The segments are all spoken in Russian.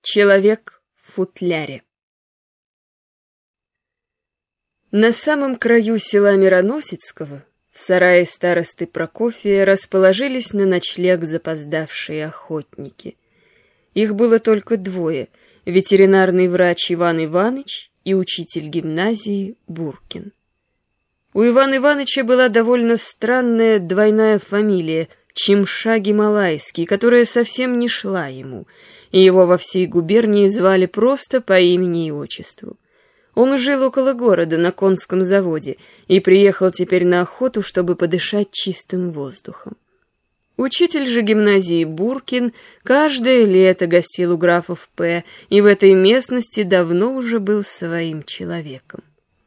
Человек в футляре. На самом краю села Мироносицкого, в сарае старосты Прокофия, расположились на ночлег запоздавшие охотники. Их было только двое: ветеринарный врач Иван Иваныч и учитель гимназии Буркин. У Ивана Иваныча была довольно странная двойная фамилия Чимша-Гималайский, которая совсем не шла ему, и его во всей губернии звали просто по имени и отчеству. Он жил около города на конском заводе и приехал теперь на охоту, чтобы подышать чистым воздухом. Учитель же гимназии Буркин каждое лето гостил у графов П. и в этой местности давно уже был своим человеком.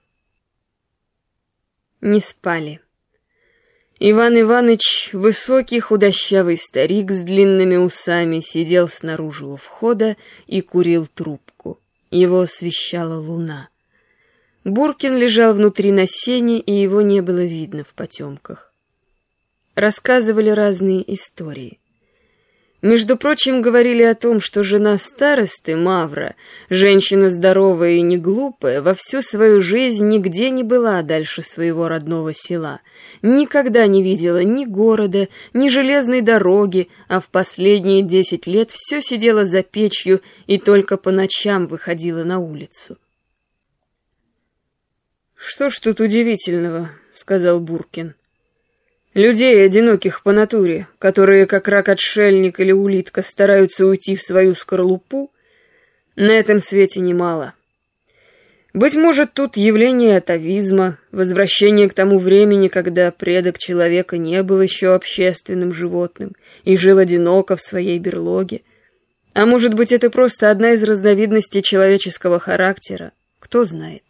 Не спали. Иван Иваныч, высокий худощавый старик с длинными усами, сидел снаружи у входа и курил трубку. Его освещала луна. Буркин лежал внутри на сене, и его не было видно в потемках. Рассказывали разные истории. Между прочим, говорили о том, что жена старосты, Мавра, женщина здоровая и не глупая, во всю свою жизнь нигде не была дальше своего родного села, никогда не видела ни города, ни железной дороги, а в последние 10 лет все сидела за печью и только по ночам выходила на улицу. «Что ж тут удивительного?» — сказал Буркин. «Людей, одиноких по натуре, которые, как рак-отшельник или улитка, стараются уйти в свою скорлупу, на этом свете немало. Быть может, тут явление атавизма, возвращение к тому времени, когда предок человека не был еще общественным животным и жил одиноко в своей берлоге. А может быть, это просто одна из разновидностей человеческого характера, кто знает.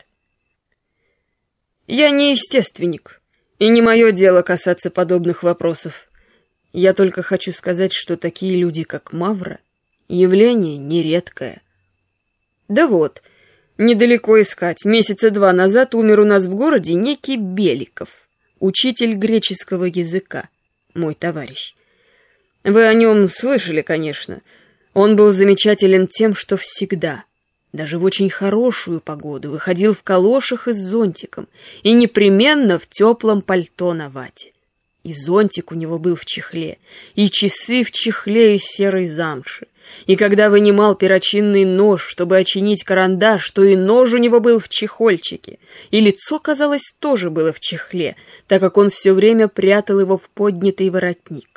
Я не естественник, и не мое дело касаться подобных вопросов. Я только хочу сказать, что такие люди, как Мавра, явление нередкое. Да вот, недалеко искать. Месяца 2 назад умер у нас в городе некий Беликов, учитель греческого языка, мой товарищ. Вы о нем слышали, конечно. Он был замечателен тем, что всегда, даже в очень хорошую погоду, выходил в калошах и с зонтиком, и непременно в теплом пальто на вате. И зонтик у него был в чехле, и часы в чехле из серой замши. И когда вынимал перочинный нож, чтобы очинить карандаш, то и нож у него был в чехольчике, и лицо, казалось, тоже было в чехле, так как он все время прятал его в поднятый воротник.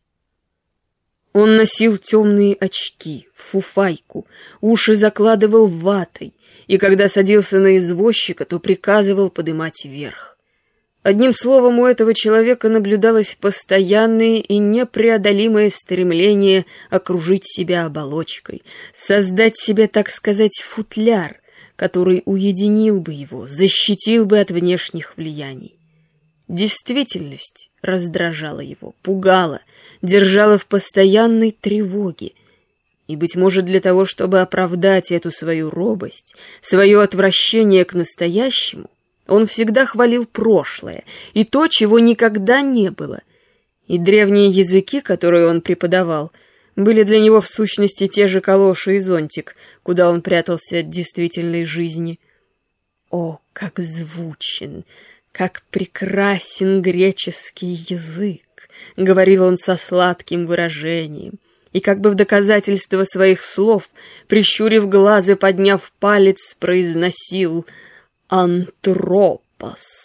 Он носил темные очки, фуфайку, уши закладывал ватой, и когда садился на извозчика, то приказывал подымать вверх. Одним словом, у этого человека наблюдалось постоянное и непреодолимое стремление окружить себя оболочкой, создать себе, так сказать, футляр, который уединил бы его, защитил бы от внешних влияний. Действительность раздражала его, пугала, держала в постоянной тревоге. И, быть может, для того, чтобы оправдать эту свою робость, свое отвращение к настоящему, он всегда хвалил прошлое и то, чего никогда не было. И древние языки, которые он преподавал, были для него в сущности те же калоши и зонтик, куда он прятался от действительной жизни. О, как звучен, как прекрасен греческий язык, — говорил он со сладким выражением, и как бы в доказательство своих слов, прищурив глаз и подняв палец, произносил «антропос».